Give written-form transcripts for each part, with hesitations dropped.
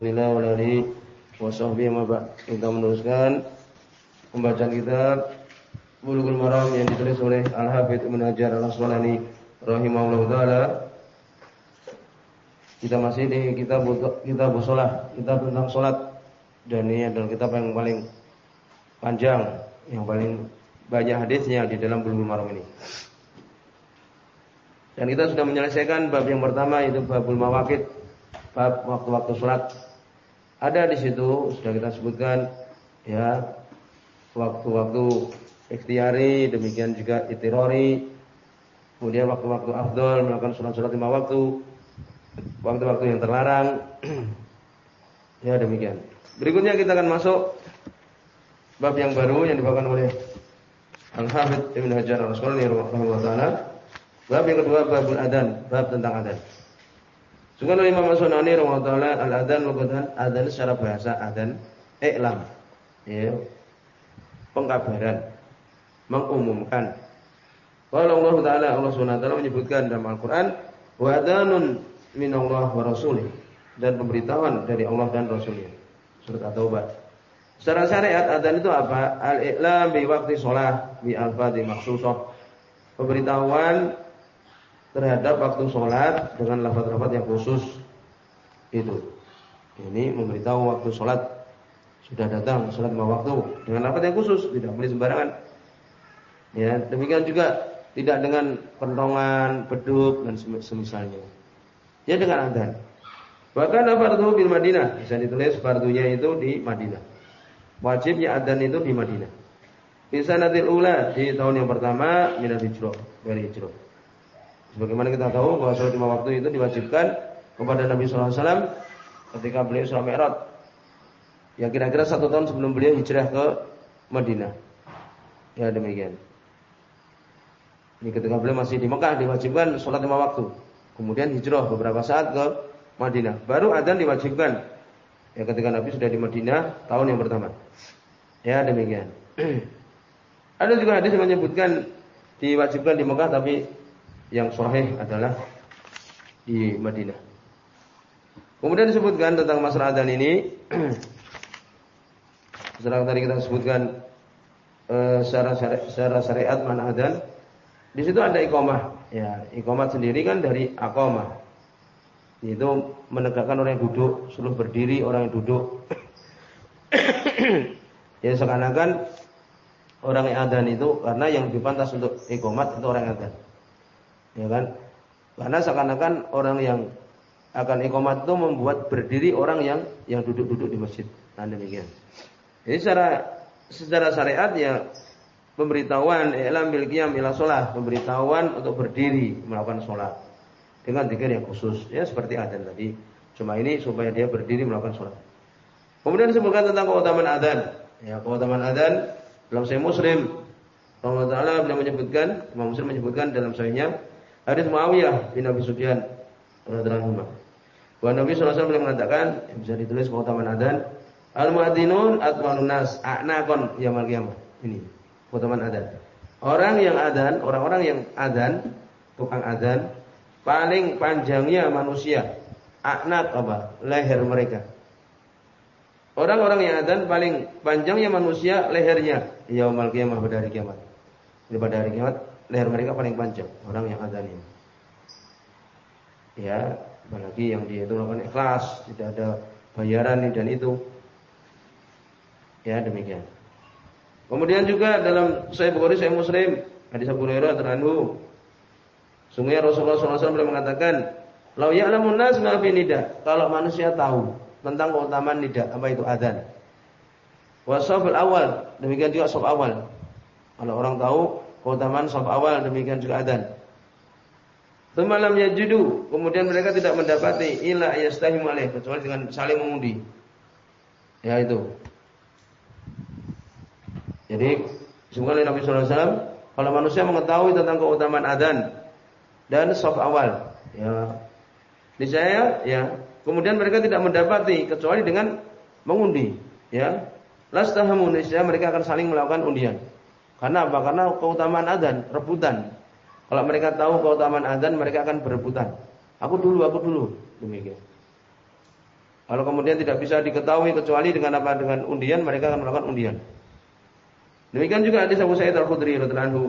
Alhamdulillah wa alihi wa sahbihi wa ba'd. Kita meneruskan pembacaan kitab Bulughul Maram yang ditulis oleh Al-Hafidz Ibnu Hajar Al-Asqalani rahimahullahu taala. Kita masih di kitab shalah, kitab tentang salat. Dan ini adalah kitab yang paling panjang, yang paling banyak hadisnya di dalam Bulughul Maram ini. Dan kita sudah menyelesaikan bab yang pertama, yaitu babul mawaqit, bab waktu-waktu salat. Ada di situ sudah kita sebutkan ya, waktu-waktu ikhtiari, demikian juga itirori, kemudian waktu-waktu afdal melakukan salat-salat 5 waktu, waktu-waktu yang terlarang. Ya, demikian. Berikutnya kita akan masuk bab yang baru yang dibawakan oleh Al-Hafidz Ibnu Hajar Al-Asqalani rahimahullah taala. Bab yang kedua, babul adzan, bab tentang adzan. Juga oleh Imam As-Sunani rahimahullah taala, al-adzan lugatan, adzan secara bahasa adzan i'lam, ya, pengkabaran, mengumumkan. Qala Allah taala, Allah Subhanahu wa taala menyebutkan dalam Al-Qur'an, wa adzanun minallah wa rasulih, dan pemberitahuan dari Allah dan Rasulnya. Surat At-Taubah. Secara syariat adzan itu apa? Al-i'lam bi waqti shalah bi alfadhi makhsusah. Pemberitahuan terhadap waktu sholat dengan lafaz-lafaz yang khusus. Itu ini memberitahu waktu sholat sudah datang, sholat 5 waktu dengan lafaz yang khusus, tidak boleh sembarangan. Ya, demikian juga tidak dengan kentongan, beduk dan semisalnya. Ya, dengan adzan. Bahkan fardhu bil Madinah, bisa ditulis fardunya itu di Madinah. Wajibnya adzan itu di Madinah. Bisa natil ula, di tahun yang pertama minal hijrah, dari hijrah. Sebagaimana kita tahu bahwa sholat 5 waktu itu diwajibkan kepada Nabi sallallahu alaihi wasallam ketika beliau Isra Mi'raj. Ya, kira-kira 1 tahun sebelum beliau hijrah ke Madinah. Ya, demikian. Ini ketika beliau masih di Mekah diwajibkan sholat 5 waktu. Kemudian hijrah beberapa saat ke Madinah. Baru adzan diwajibkan. Ya, ketika Nabi sudah di Madinah tahun yang pertama. Ya, demikian. Ada juga hadis yang menyebutkan diwajibkan di Mekah, tapi yang sahih adalah di Madinah. Kemudian disebutkan tentang masalah adzan ini. Setelah tadi kita sebutkan secara syariat mana adzan. Di situ ada iqamah. Ya, iqamah sendiri kan dari aqamah. Itu menegakkan orang yang duduk, suruh berdiri orang yang duduk. Ya, seakan-akan orang yang adzan itu, karena yang lebih pantas untuk iqamat itu orang yang adzan. Ya kan? Karena seakan-akan orang yang akan iqamat itu membuat berdiri orang yang duduk-duduk di masjid. Nah, demikian. Jadi secara syariat ya, pemberitahuan i'lam bil qiyam ila shalah, pemberitahuan untuk berdiri melakukan salat dengan zikir yang khusus. Ya, seperti adzan tadi. Cuma ini supaya dia berdiri melakukan salat. Kemudian disebutkan tentang keutamaan adzan. Ya, keutamaan adzan dalam Sahih Muslim. Allah Taala beliau menyebutkan, Imam Muslim menyebutkan dalam sahihnya hadis Muawiyah bin Abi Sufyan radhiyallahu anhu. Bahwa Nabi sallallahu alaihi wasallam mengatakan, bisa ditulis keutamaan adzan, al-muadzinun atwalun nas a'naqan yaumil qiyamah. Ini keutamaan adzan. Orang yang adzan, tukang adzan, paling panjangnya manusia. A'naq apa? Leher mereka. Orang-orang yang adzan paling panjangnya manusia lehernya yaumil qiyamah, pada hari kiamat. Jadi pada hari kiamat leher mereka paling panjang, orang yang adzan ini. Ya, apalagi yang dia itu melakukan ikhlas, tidak ada bayaran ini dan itu. Ya, demikian. Kemudian juga dalam Sahih Bukhari, Sahih Muslim, hadis Abu Hurairah radhiyallahu anhu, sungguhnya Rasulullah SAW beliau mengatakan, "Lau ya'lamun nas ma fi nida." Kalau manusia tahu tentang keutamaan nida, apa itu adzan. Wa shaful awal, demikian juga shaf awal. Kalau orang tahu keutamaan shaf awal, demikian juga adzan. Malam yajidu, kemudian mereka tidak mendapati illa yastahimu alaih, kecuali dengan saling mengundi. Ya, itu. Jadi semoga Nabi sallallahu alaihi wasallam, kalau manusia mengetahui tentang keutamaan adzan dan shaf awal, ya, niscaya ya, kemudian mereka tidak mendapati kecuali dengan mengundi, ya. Lastahamu, niscaya mereka akan saling melakukan undian. Karena apa? Karena keutamaan adzan, rebutan. Kalau mereka tahu keutamaan adzan, mereka akan berebutan. Aku dulu, demikian. Kalau kemudian tidak bisa diketahui kecuali dengan apa? Dengan undian, mereka akan melakukan undian. Demikian juga hadis Abu Sa'id Al-Khudri radhiyallahu anhu.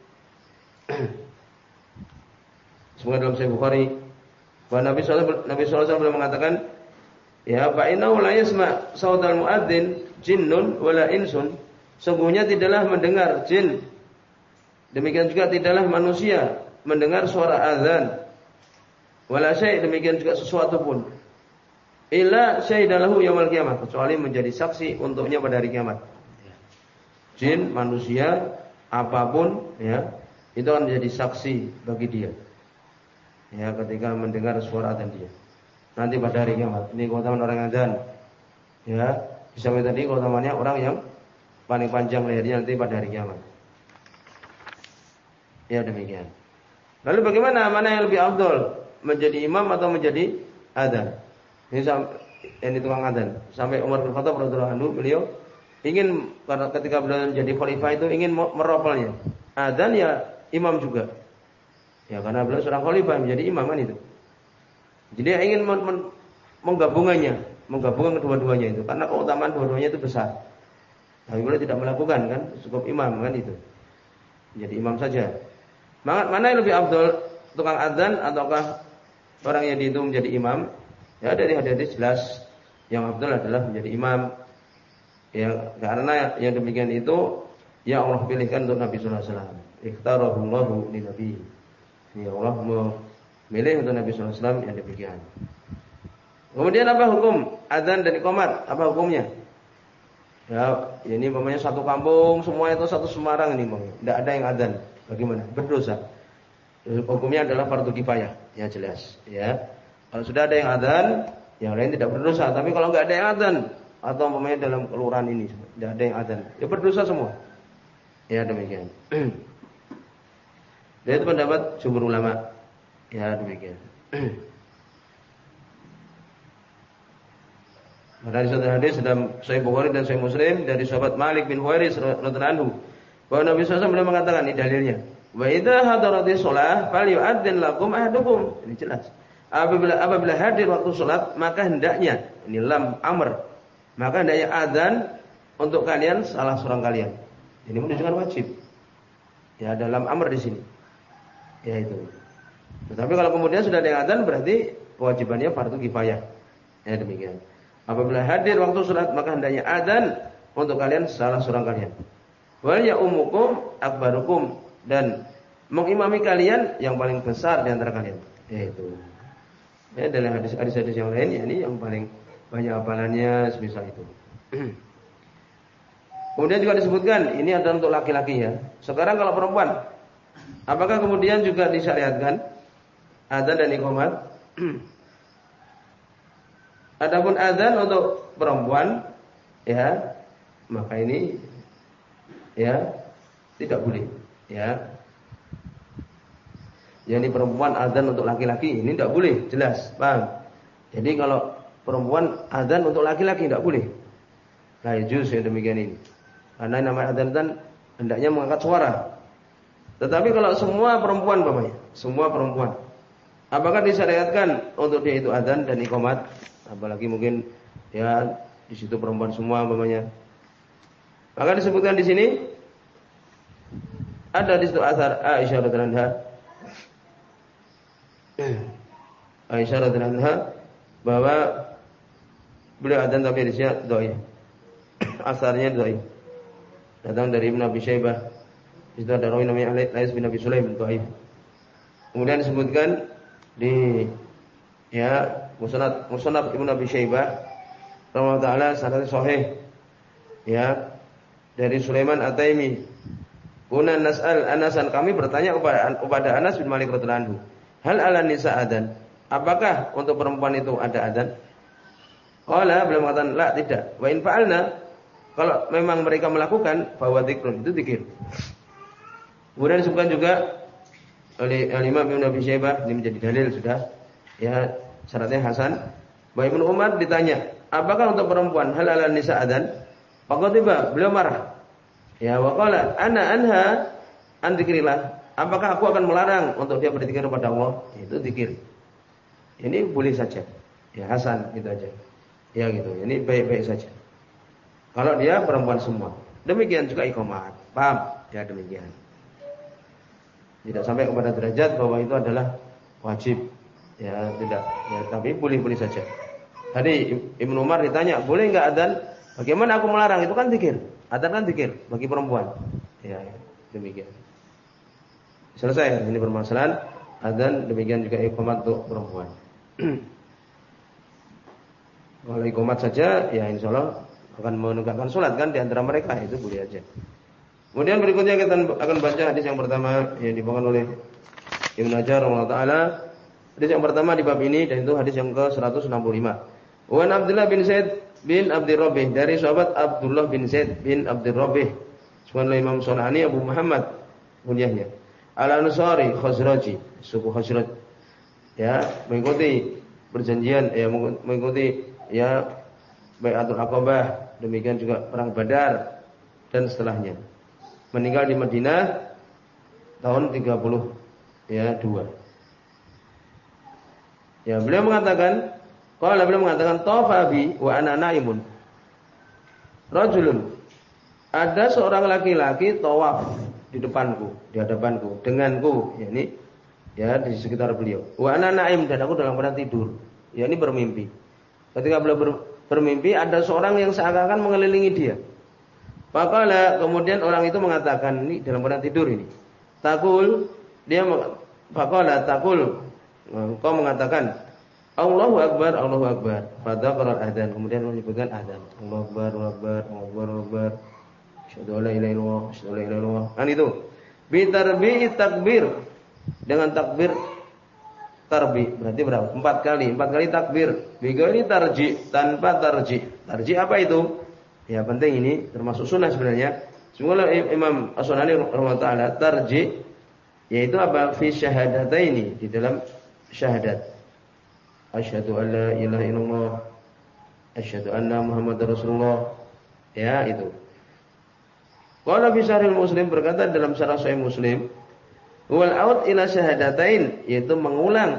Semua dalam Sahih Bukhari. Bahwa Nabi sallallahu alaihi wasallam mengatakan, ya fa innahu la yasma' sautal muadzin jinnun wala insun. Sungguhnya tidaklah mendengar jin. Demikian juga tidaklah manusia mendengar suara azan. Wala syai', demikian juga sesuatu pun. Illa syahidalahu yaumil qiyamah, kecuali menjadi saksi untuknya pada hari kiamat. Jin, manusia, apapun ya, itu akan menjadi saksi bagi dia. Ya, ketika mendengar suara azan dia. Nanti pada hari kiamat. Ini keutamaan orang azan. Ya, bisa tadi keutamaannya orang yang paling panjang lehernya nanti pada hari kiamat. Ya, demikian. Lalu bagaimana, mana yang lebih afdol? Menjadi imam atau menjadi adzan? Ini tukang adzan. Sampai Umar bin Khattab radhiyallahu anhu, beliau ingin, karena ketika beliau menjadi khalifah itu ingin meropelnya. Adzan ya imam juga. Ya, karena beliau seorang khalifah menjadi imam kan itu. Jadi dia ingin menggabungkan kedua-duanya itu, karena keutamaan dua-duanya itu besar. Tapi beliau tidak melakukan kan, cukup imam kan itu. Jadi imam saja. Mana yang lebih afdol, tukang adzan ataukah orang yang dihitung menjadi imam? Ya, dari hadis jelas yang afdal adalah menjadi imam. Ya, karena yang demikian itu ya Allah pilihkan untuk Nabi sallallahu alaihi wasallam. Ikhtarahullahu li nabi. Ya Allah memilih untuk Nabi sallallahu alaihi wasallam yang demikian. Kemudian apa hukum adzan dan iqamat? Apa hukumnya? Ya, ini umpamanya satu kampung semua itu satu Semarang ini umpamanya. Tidak ada yang adzan. Bagaimana? Berdosa. Hukumnya adalah fardu kifayah, ya jelas, ya. Kalau sudah ada yang adzan, yang lain tidak berdosa. Tapi kalau enggak ada yang adzan atau umpamanya dalam kelurahan ini tidak ada yang adzan, ya berdosa semua. Ya, demikian. Dan itu pendapat jumhur ulama. Ya, demikian. Dari satu hadis dalam Sahih Bukhari dan Sahih Muslim dari sahabat Malik bin Huwairis radhiyallahu anhu, bahwa Nabi SAW beliau mengatakan, ini dalilnya. Wa idza hadaratis shalah falyu'adzin lakum ahadukum. Ini jelas. Apabila hadir waktu salat, maka hendaknya, ini lam amr, maka hendaknya adzan untuk kalian salah seorang kalian. Ini menunjukkan wajib. Ya, dalam amr di sini. Ya itu. Tetapi kalau kemudian sudah ada yang adzan, berarti kewajibannya fardu kifayah. Ya, demikian. Apabila hadir waktu salat, maka hendaknya adzan untuk kalian salah seorang kalian. Wal ya'umukum akbarukum, dan mengimami kalian yang paling besar di antara kalian. Yaitu. Ya, dalam hadis-hadis yang lain, ya, ini yang paling banyak hafalannya semisal itu. Kemudian juga disebutkan ini adalah untuk laki-laki ya. Sekarang kalau perempuan, apakah kemudian juga disyariatkan adzan dan iqamat? Adapun adzan untuk perempuan, ya, maka ini ya tidak boleh, ya. Jadi perempuan adzan untuk laki-laki ini tidak boleh, jelas, paham? Jadi kalau perempuan adzan untuk laki-laki tidak boleh. Nah, juz yang demikian ini. Karena nama adzan hendaknya mengangkat suara. Tetapi kalau semua perempuan, bapaknya, semua perempuan, apakah disyariatkan untuk dia itu adzan dan iqamat? Apalagi mungkin ya di situ perempuan semua umpamanya. Maka disebutkan di sini ada di situ asar Aisyah radhiyallahu anha. Aisyah radhiyallahu anha bahwa beliau adzan tapi hadisnya dhaif. Asarnya dhaif. Datang dari Ibnu Abi Syaibah. Di situ ada rawi namanya Lais bin Abi Sulaim dhaif. Kemudian disebutkan di ya Musnad Ibnu Abi Syaibah rahimahullah taala sanadnya sahih ya dari Sulaiman At-Taimi. Kuna nas'al Anasan, kami bertanya kepada Anas bin Malik radhiyallahu anhu, hal 'ala nisa adzan? Apakah untuk perempuan itu ada adzan? Qala, beliau mengatakan la, tidak. Wa in fa'alna, kalau memang mereka melakukan bahwa dzikrun itu zikir. Kemudian disebutkan juga oleh Imam Ibnu Abi Syaibah, ini menjadi dalil sudah ya, syaratnya hasan. Bahwa Ibnu Umar ditanya, apakah untuk perempuan hal 'ala nisa adzan? Faqatiba, beliau marah. Ya, wa qala ana anha an dzikrillah. Apakah aku akan melarang untuk dia berzikir kepada Allah? Itu zikir. Ini boleh saja. Ya, hasan gitu aja. Ya gitu. Ini baik-baik saja. Kalau dia perempuan semua. Demikian juga iqamat. Paham? Ya demikian. Tidak sampai kepada derajat bahwa itu adalah wajib. Ya tidak. Ya, tapi boleh-boleh saja. Tadi Ibnu Umar ditanya, boleh enggak adzan? Bagaimana aku melarang? Itu kan zikir. Adzan kan zikir bagi perempuan. Ya, demikian. Selesai ini permasalahan adzan, demikian juga iqamat untuk perempuan. Kalau iqamat saja, ya insyaallah akan menegakkan salat kan di antara mereka, itu boleh aja. Kemudian berikutnya kita akan baca hadis yang pertama yang dibawakan oleh Ibnu Hajar rahimahullah taala. Hadis yang pertama di bab ini dan itu hadis yang ke-165. Wan Abdullah bin Zaid bin Abdir Rabbih, dari sahabat Abdullah bin Zaid bin Abdir Rabbih, sebagai Imam Sunani Abu Muhammad kunyahnya. Al-Ansari Khazraji, suku Khazraj. Ya, mengikuti perjanjian, mengikuti Bai'atul Aqabah, demikian juga perang Badar dan setelahnya. Meninggal di Madinah tahun 32. Ya, beliau mengatakan, tafabi wa ana naimun. Rajulun, ada seorang laki-laki tawaf di depanku, di hadapanku, denganku, yakni di sekitar beliau. Wa ana naim, dan aku dalam keadaan tidur. Yakni bermimpi. Ketika beliau bermimpi, ada seorang yang seakan-akan mengelilingi dia. Faqala, kemudian orang itu mengatakan, ini dalam keadaan tidur ini. Takul, engkau mengatakan, Allahu Akbar, Allahu Akbar. Fadzakara al-adzan, kemudian menyebutkan adzan. Allahu Akbar, Allahu Akbar, Allahu Akbar. Asyhadu an la ilaha illallah, asyhadu an la ilaha illallah. Kan itu. Bi tarbi'i takbir. Dengan takbir tarbi, berarti berapa? 4 kali. 4 kali takbir. Bi ghairi tarji, tanpa tarji. Tarji apa itu? Ya penting ini termasuk sunnah sebenarnya. Semoga Imam As-Sunani rahimahullah taala tarji yaitu apa? Fi syahadataini, di dalam syahadat. Asyhadu an la ilaha illallah, asyhadu anna Muhammadar Rasulullah. Ya itu. Qala fi Sahih Muslim, berkata dalam Syarah Sahih Muslim, wal aud ila syahadatain, yaitu mengulang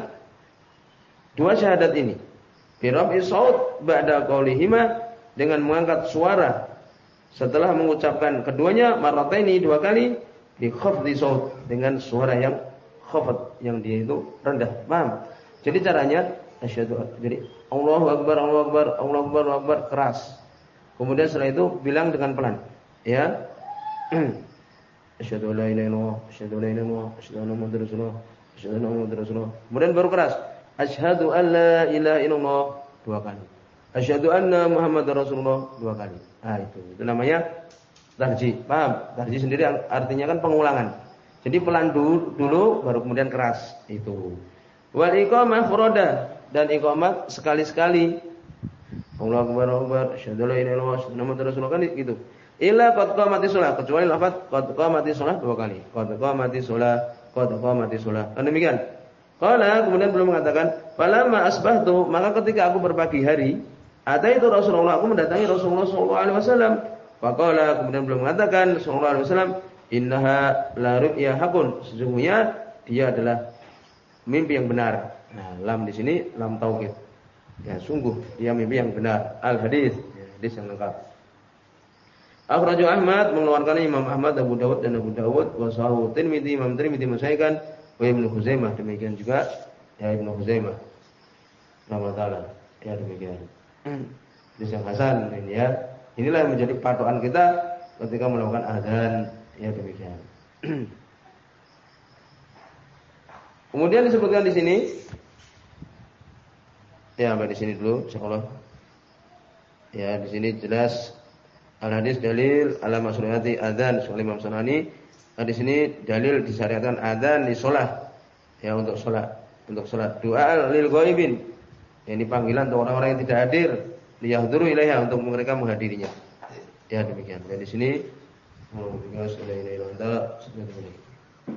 2 syahadat ini. Bi raf'i shaut ba'da qaulihima, dengan mengangkat suara setelah mengucapkan keduanya, marrataini 2 kali, bi khafdhi shaut, dengan suara yang khafd, yang dia itu rendah. Paham? Jadi caranya jadi Allahu Akbar, Allahu Akbar, Allahu Akbar, Allahu Akbar, keras. Kemudian setelah itu bilang dengan pelan. Ya. Asyhadu an la ilaha illallah, asyhadu an la ilaha illallah, asyhadu anna Muhammadar Rasulullah, asyhadu anna Muhammadar Rasulullah. Kemudian baru keras. Asyhadu an la ilaha illallah 2 kali. Asyhadu anna Muhammadar Rasulullah 2 kali. Ah itu namanya tarji. Paham? Tarji sendiri artinya kan pengulangan. Jadi pelan dulu baru kemudian keras itu. Wal iqamah furada, dan iqamat sekali-sekali. Allahu Akbar, Allahu Akbar, asyhadu an la ilaha illallah, asyhadu anna Muhammadar Rasulullah, kan gitu. Illa qad qamati shalah, kecuali lafaz qad qamati shalah 2 kali. Qad qamati shalah, qad qamati shalah. Kan demikian. Qala, kemudian beliau mengatakan, falamma asbahtu, maka ketika aku berpagi hari, ataitu Rasulullah, aku mendatangi Rasulullah sallallahu alaihi wasallam. Faqala, kemudian beliau mengatakan sallallahu alaihi wasallam, innaha la ru'ya hakun, sesungguhnya dia adalah mimpi yang benar. Nah, lam di sini lam taukid. Ya, sungguh dia mimpi yang benar. Al-hadis, hadis yang lengkap. Akhrajahu Ahmad, mengeluarkan Imam Ahmad, Abu Dawud dan Abu Dawud, wa sahahu Tirmidzi, Imam Tirmidzi mensahihkan, wa Ibnu Khuzaimah, demikian juga Ibnu Khuzaimah. Rahimahullah taala. Ya demikian. Hadis yang hasan ini ya. Inilah yang menjadi patokan kita ketika melakukan adzan, ya demikian. Kemudian disebutkan di sini, ya sampai di sini dulu, insyaallah. Ya di sini jelas al-hadis dalil ala masru'ati adzan oleh Imam Sunani. Hadis ini dalil disyariatkan adzan di salat. Ya untuk salat, doa lil ghaibin. Ini panggilan untuk orang-orang yang tidak hadir, liyahduru ilaiha, untuk mereka menghadirinya. Ya demikian. Dan di sini